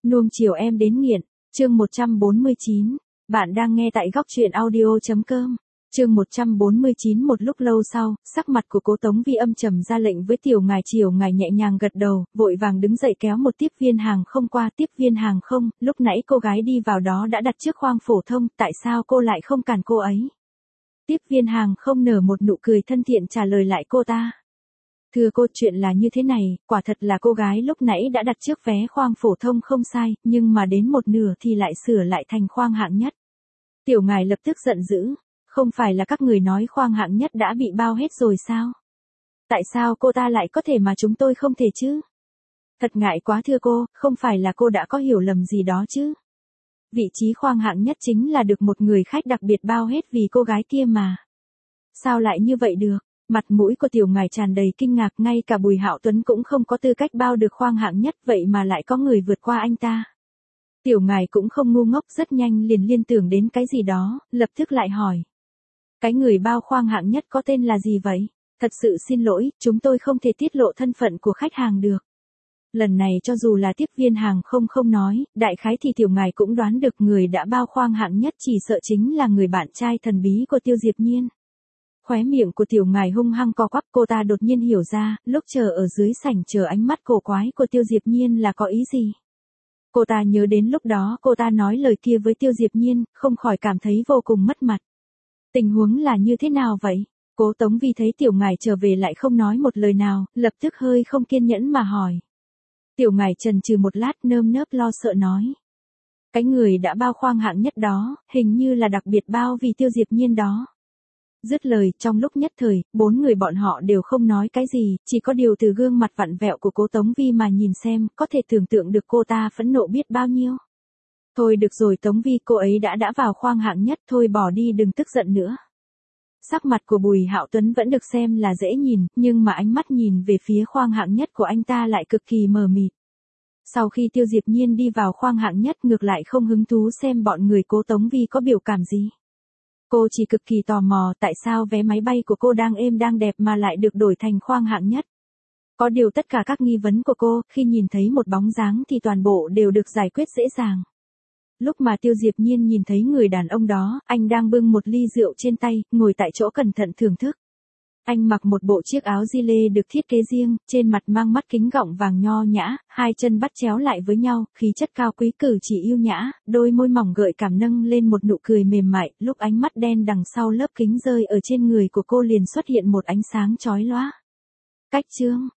Nuông chiều em đến nghiện, chương 149. Bạn đang nghe tại góc truyện audio.com. Chương 149. Một lúc lâu sau, sắc mặt của Cố Tống Vi âm trầm, ra lệnh với Tiểu Ngải. Chiều Ngải nhẹ nhàng gật đầu, vội vàng đứng dậy kéo một tiếp viên hàng không qua. Tiếp viên hàng không, lúc nãy cô gái đi vào đó đã đặt trước khoang phổ thông, tại sao cô lại không cản cô ấy? Tiếp viên hàng không nở một nụ cười thân thiện trả lời lại cô ta. Thưa cô, chuyện là như thế này, quả thật là cô gái lúc nãy đã đặt trước vé khoang phổ thông không sai, nhưng mà đến một nửa thì lại sửa lại thành khoang hạng nhất. Tiểu Ngải lập tức giận dữ, không phải là các người nói khoang hạng nhất đã bị bao hết rồi sao? Tại sao cô ta lại có thể mà chúng tôi không thể chứ? Thật ngại quá thưa cô, không phải là cô đã có hiểu lầm gì đó chứ? Vị trí khoang hạng nhất chính là được một người khách đặc biệt bao hết vì cô gái kia mà. Sao lại như vậy được? Mặt mũi của Tiểu Ngải tràn đầy kinh ngạc, ngay cả Bùi Hạo Tuấn cũng không có tư cách bao được khoang hạng nhất, vậy mà lại có người vượt qua anh ta. Tiểu Ngải cũng không ngu ngốc, rất nhanh liền liên tưởng đến cái gì đó, lập tức lại hỏi. Cái người bao khoang hạng nhất có tên là gì vậy? Thật sự xin lỗi, chúng tôi không thể tiết lộ thân phận của khách hàng được. Lần này cho dù là tiếp viên hàng không nói, đại khái thì Tiểu Ngải cũng đoán được người đã bao khoang hạng nhất chỉ sợ chính là người bạn trai thần bí của Tiêu Diệp Nhiên. Khóe miệng của Tiểu Ngải hung hăng co quắp, cô ta đột nhiên hiểu ra, lúc chờ ở dưới sảnh chờ ánh mắt cổ quái của Tiêu Diệp Nhiên là có ý gì. Cô ta nhớ đến lúc đó cô ta nói lời kia với Tiêu Diệp Nhiên, không khỏi cảm thấy vô cùng mất mặt. Tình huống là như thế nào vậy? Cố Tống Vi thấy Tiểu Ngải trở về lại không nói một lời nào, lập tức hơi không kiên nhẫn mà hỏi. Tiểu Ngải chần chừ một lát, nơm nớp lo sợ nói. Cái người đã bao khoang hạng nhất đó, hình như là đặc biệt bao vì Tiêu Diệp Nhiên đó. Dứt lời, trong lúc nhất thời, bốn người bọn họ đều không nói cái gì, chỉ có điều từ gương mặt vặn vẹo của Cố Tống Vi mà nhìn xem, có thể tưởng tượng được cô ta phẫn nộ biết bao nhiêu. Thôi được rồi Tống Vi, cô ấy đã vào khoang hạng nhất, thôi bỏ đi, đừng tức giận nữa. Sắc mặt của Bùi Hạo Tuấn vẫn được xem là dễ nhìn, nhưng mà ánh mắt nhìn về phía khoang hạng nhất của anh ta lại cực kỳ mờ mịt. Sau khi Tiêu Diệp Nhiên đi vào khoang hạng nhất, ngược lại không hứng thú xem bọn người Cố Tống Vi có biểu cảm gì. Cô chỉ cực kỳ tò mò tại sao vé máy bay của cô đang êm đang đẹp mà lại được đổi thành khoang hạng nhất. Có điều tất cả các nghi vấn của cô, khi nhìn thấy một bóng dáng thì toàn bộ đều được giải quyết dễ dàng. Lúc mà Tiêu Diệp Nhiên nhìn thấy người đàn ông đó, anh đang bưng một ly rượu trên tay, ngồi tại chỗ cẩn thận thưởng thức. Anh mặc một bộ chiếc áo gi lê được thiết kế riêng, trên mặt mang mắt kính gọng vàng nho nhã, hai chân bắt chéo lại với nhau, khí chất cao quý, cử chỉ yêu nhã, đôi môi mỏng gợi cảm nâng lên một nụ cười mềm mại, lúc ánh mắt đen đằng sau lớp kính rơi ở trên người của cô liền xuất hiện một ánh sáng chói lóa. Cách chương,